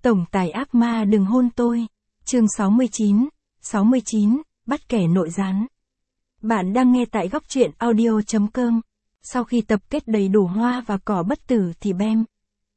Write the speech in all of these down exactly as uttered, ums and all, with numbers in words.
Tổng tài ác ma đừng hôn tôi. Chương sáu mươi chín, sáu mươi chín, bắt kẻ nội gián. Bạn đang nghe tại góc truyện audio.com. Sau khi tập kết đầy đủ hoa và cỏ bất tử thì bem.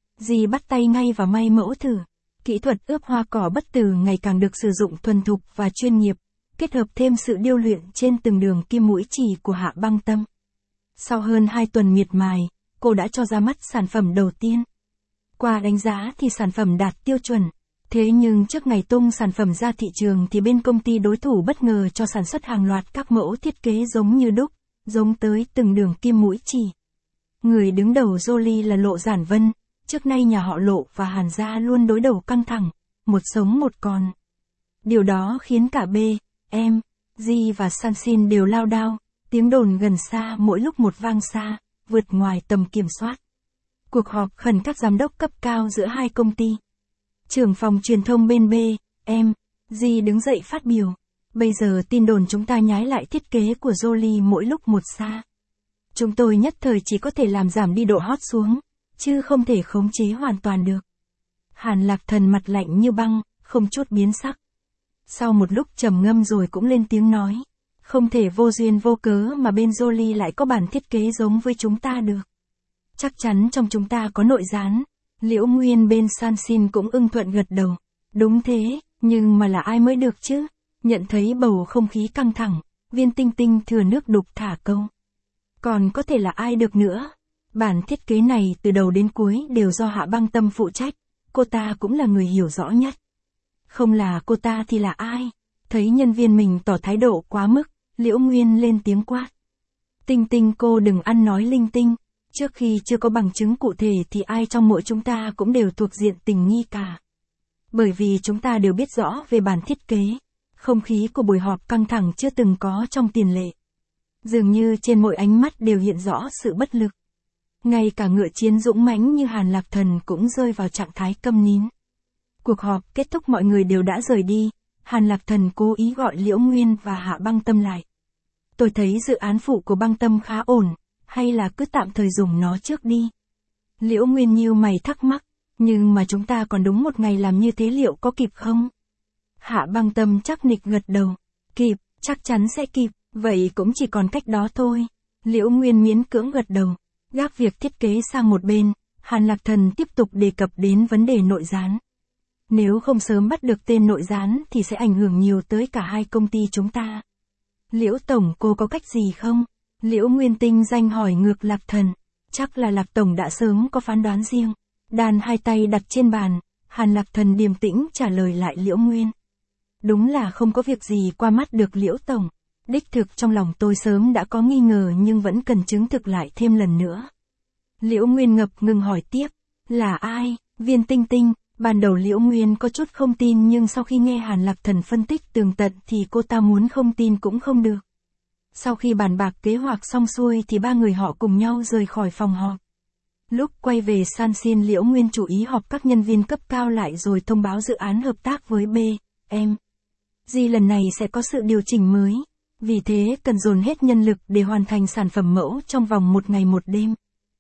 Dì bắt tay ngay vào may mẫu thử. Kỹ thuật ướp hoa cỏ bất tử ngày càng được sử dụng thuần thục và chuyên nghiệp, kết hợp thêm sự điêu luyện trên từng đường kim mũi chỉ của Hạ Băng Tâm. Sau hơn hai tuần miệt mài, cô đã cho ra mắt sản phẩm đầu tiên. Qua đánh giá thì sản phẩm đạt tiêu chuẩn. Thế nhưng trước ngày tung sản phẩm ra thị trường thì bên công ty đối thủ bất ngờ cho sản xuất hàng loạt các mẫu thiết kế giống như đúc, giống tới từng đường kim mũi chỉ. Người đứng đầu Jolie là Lộ Giản Vân, trước nay nhà họ Lộ và Hàn gia luôn đối đầu căng thẳng, một sống một còn. Điều đó khiến cả B, em, G và Sansin đều lao đao, tiếng đồn gần xa mỗi lúc một vang xa, vượt ngoài tầm kiểm soát. Cuộc họp khẩn các giám đốc cấp cao giữa hai công ty. Trưởng phòng truyền thông bên B, em, G đứng dậy phát biểu. Bây giờ tin đồn chúng ta nhái lại thiết kế của Jolie mỗi lúc một xa. Chúng tôi nhất thời chỉ có thể làm giảm đi độ hot xuống, chứ không thể khống chế hoàn toàn được. Hàn Lạc Thần mặt lạnh như băng, không chút biến sắc. Sau một lúc trầm ngâm rồi cũng lên tiếng nói. Không thể vô duyên vô cớ mà bên Jolie lại có bản thiết kế giống với chúng ta được. Chắc chắn trong chúng ta có nội gián. Liễu Nguyên bên Sansin cũng ưng thuận gật đầu. Đúng thế, nhưng mà là ai mới được chứ? Nhận thấy bầu không khí căng thẳng, Viên Tinh Tinh thừa nước đục thả câu. Còn có thể là ai được nữa? Bản thiết kế này từ đầu đến cuối đều do Hạ Băng Tâm phụ trách, cô ta cũng là người hiểu rõ nhất. Không là cô ta thì là ai? Thấy nhân viên mình tỏ thái độ quá mức, Liễu Nguyên lên tiếng quát. Tinh Tinh cô đừng ăn nói linh tinh, trước khi chưa có bằng chứng cụ thể thì ai trong mỗi chúng ta cũng đều thuộc diện tình nghi cả. Bởi vì chúng ta đều biết rõ về bản thiết kế, không khí của buổi họp căng thẳng chưa từng có trong tiền lệ. Dường như trên mỗi ánh mắt đều hiện rõ sự bất lực. Ngay cả ngựa chiến dũng mãnh như Hàn Lạc Thần cũng rơi vào trạng thái câm nín. Cuộc họp kết thúc mọi người đều đã rời đi, Hàn Lạc Thần cố ý gọi Liễu Nguyên và Hạ Băng Tâm lại. Tôi thấy dự án phụ của Băng Tâm khá ổn, hay là cứ tạm thời dùng nó trước đi. Liễu Nguyên nhíu mày thắc mắc, nhưng mà chúng ta còn đúng một ngày làm như thế liệu có kịp không? Hạ Băng Tâm chắc nịch gật đầu, kịp, chắc chắn sẽ kịp, vậy cũng chỉ còn cách đó thôi. Liễu Nguyên miễn cưỡng gật đầu, gác việc thiết kế sang một bên, Hàn Lạc Thần tiếp tục đề cập đến vấn đề nội gián. Nếu không sớm bắt được tên nội gián thì sẽ ảnh hưởng nhiều tới cả hai công ty chúng ta. Liễu Tổng cô có cách gì không? Liễu Nguyên tinh danh hỏi ngược Lạc Thần. Chắc là Lạc Tổng đã sớm có phán đoán riêng. Đàn hai tay đặt trên bàn, Hàn Lạc Thần điềm tĩnh trả lời lại Liễu Nguyên. Đúng là không có việc gì qua mắt được Liễu Tổng. Đích thực trong lòng tôi sớm đã có nghi ngờ nhưng vẫn cần chứng thực lại thêm lần nữa. Liễu Nguyên ngập ngừng hỏi tiếp. Là ai? Viên Tinh Tinh. Ban đầu Liễu Nguyên có chút không tin nhưng sau khi nghe Hàn Lạc Thần phân tích tường tận thì cô ta muốn không tin cũng không được. Sau khi bàn bạc kế hoạch xong xuôi thì ba người họ cùng nhau rời khỏi phòng họp. Lúc quay về Sansin, Liễu Nguyên chủ ý họp các nhân viên cấp cao lại rồi thông báo dự án hợp tác với B, em. Di lần này sẽ có sự điều chỉnh mới. Vì thế cần dồn hết nhân lực để hoàn thành sản phẩm mẫu trong vòng một ngày một đêm.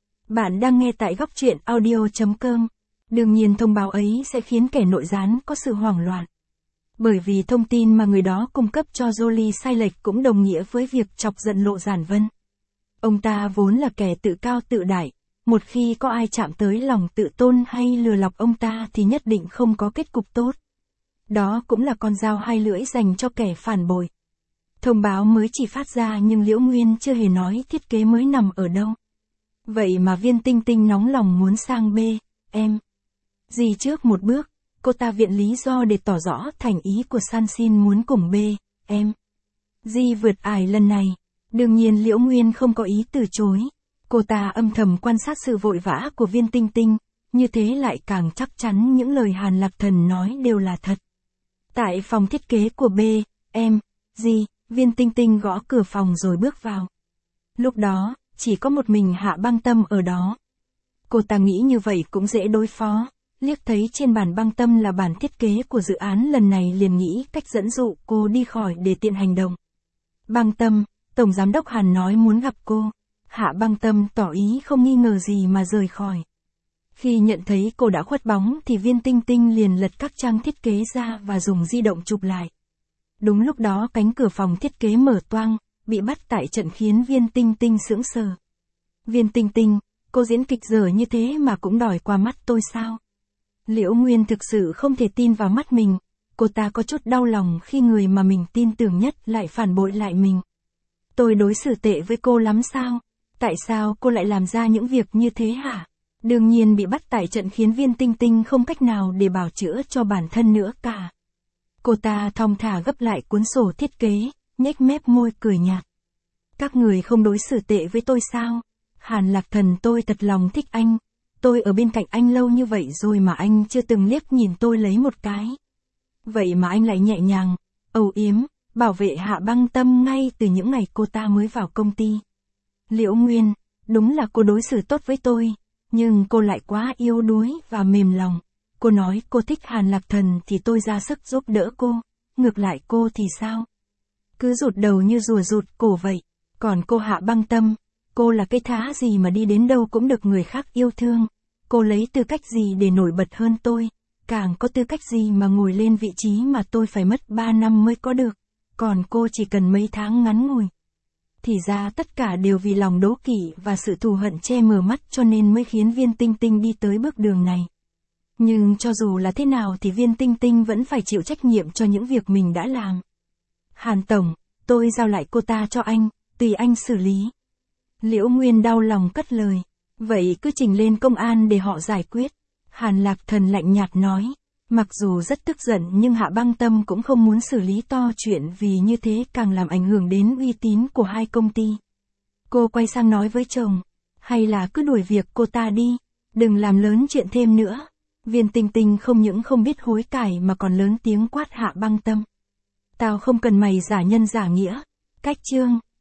Bạn đang nghe tại góc truyện audio.com. Đương nhiên thông báo ấy sẽ khiến kẻ nội gián có sự hoảng loạn. Bởi vì thông tin mà người đó cung cấp cho Jolie sai lệch cũng đồng nghĩa với việc chọc giận Lộ Giản Vân. Ông ta vốn là kẻ tự cao tự đại, một khi có ai chạm tới lòng tự tôn hay lừa lọc ông ta thì nhất định không có kết cục tốt. Đó cũng là con dao hai lưỡi dành cho kẻ phản bội. Thông báo mới chỉ phát ra nhưng Liễu Nguyên chưa hề nói thiết kế mới nằm ở đâu. Vậy mà Viên Tinh Tinh nóng lòng muốn sang B, em. Gì trước một bước, cô ta viện lý do để tỏ rõ thành ý của Sansin muốn cùng B, em. Di vượt ải lần này. Đương nhiên Liễu Nguyên không có ý từ chối. Cô ta âm thầm quan sát sự vội vã của Viên Tinh Tinh, như thế lại càng chắc chắn những lời Hàn Lạc Thần nói đều là thật. Tại phòng thiết kế của B, em, Di, Viên Tinh Tinh gõ cửa phòng rồi bước vào. Lúc đó, chỉ có một mình Hạ Băng Tâm ở đó. Cô ta nghĩ như vậy cũng dễ đối phó. Liếc thấy trên bàn Băng Tâm là bản thiết kế của dự án lần này liền nghĩ cách dẫn dụ cô đi khỏi để tiện hành động. Băng Tâm, Tổng Giám đốc Hàn nói muốn gặp cô. Hạ Băng Tâm tỏ ý không nghi ngờ gì mà rời khỏi. Khi nhận thấy cô đã khuất bóng thì Viên Tinh Tinh liền lật các trang thiết kế ra và dùng di động chụp lại. Đúng lúc đó cánh cửa phòng thiết kế mở toang, bị bắt tại trận khiến Viên Tinh Tinh sững sờ. Viên Tinh Tinh, cô diễn kịch dở như thế mà cũng đòi qua mắt tôi sao? Liễu Nguyên thực sự không thể tin vào mắt mình, cô ta có chút đau lòng khi người mà mình tin tưởng nhất lại phản bội lại mình. Tôi đối xử tệ với cô lắm sao? Tại sao cô lại làm ra những việc như thế hả? Đương nhiên bị bắt tại trận khiến Viên Tinh Tinh không cách nào để bào chữa cho bản thân nữa cả. Cô ta thong thả gấp lại cuốn sổ thiết kế, nhếch mép môi cười nhạt. Các người không đối xử tệ với tôi sao? Hàn Lạc Thần, tôi thật lòng thích anh. Tôi ở bên cạnh anh lâu như vậy rồi mà anh chưa từng liếc nhìn tôi lấy một cái. Vậy mà anh lại nhẹ nhàng, âu yếm, bảo vệ Hạ Băng Tâm ngay từ những ngày cô ta mới vào công ty. Liễu Nguyên, đúng là cô đối xử tốt với tôi, nhưng cô lại quá yếu đuối và mềm lòng. Cô nói cô thích Hàn Lạc Thần thì tôi ra sức giúp đỡ cô, ngược lại cô thì sao? Cứ rụt đầu như rùa rụt cổ vậy. Còn cô Hạ Băng Tâm, cô là cây thá gì mà đi đến đâu cũng được người khác yêu thương. Cô lấy tư cách gì để nổi bật hơn tôi, càng có tư cách gì mà ngồi lên vị trí mà tôi phải mất ba năm mới có được, còn cô chỉ cần mấy tháng ngắn ngủi. Thì ra tất cả đều vì lòng đố kỵ và sự thù hận che mờ mắt cho nên mới khiến Viên Tinh Tinh đi tới bước đường này. Nhưng cho dù là thế nào thì Viên Tinh Tinh vẫn phải chịu trách nhiệm cho những việc mình đã làm. Hàn Tổng, tôi giao lại cô ta cho anh, tùy anh xử lý. Liễu Nguyên đau lòng cất lời. Vậy cứ trình lên công an để họ giải quyết. Hàn Lạc Thần lạnh nhạt nói. Mặc dù rất tức giận nhưng Hạ Băng Tâm cũng không muốn xử lý to chuyện vì như thế càng làm ảnh hưởng đến uy tín của hai công ty. Cô quay sang nói với chồng. Hay là cứ đuổi việc cô ta đi, đừng làm lớn chuyện thêm nữa. Viên Tinh Tinh không những không biết hối cải mà còn lớn tiếng quát Hạ Băng Tâm. Tao không cần mày giả nhân giả nghĩa. Cách chương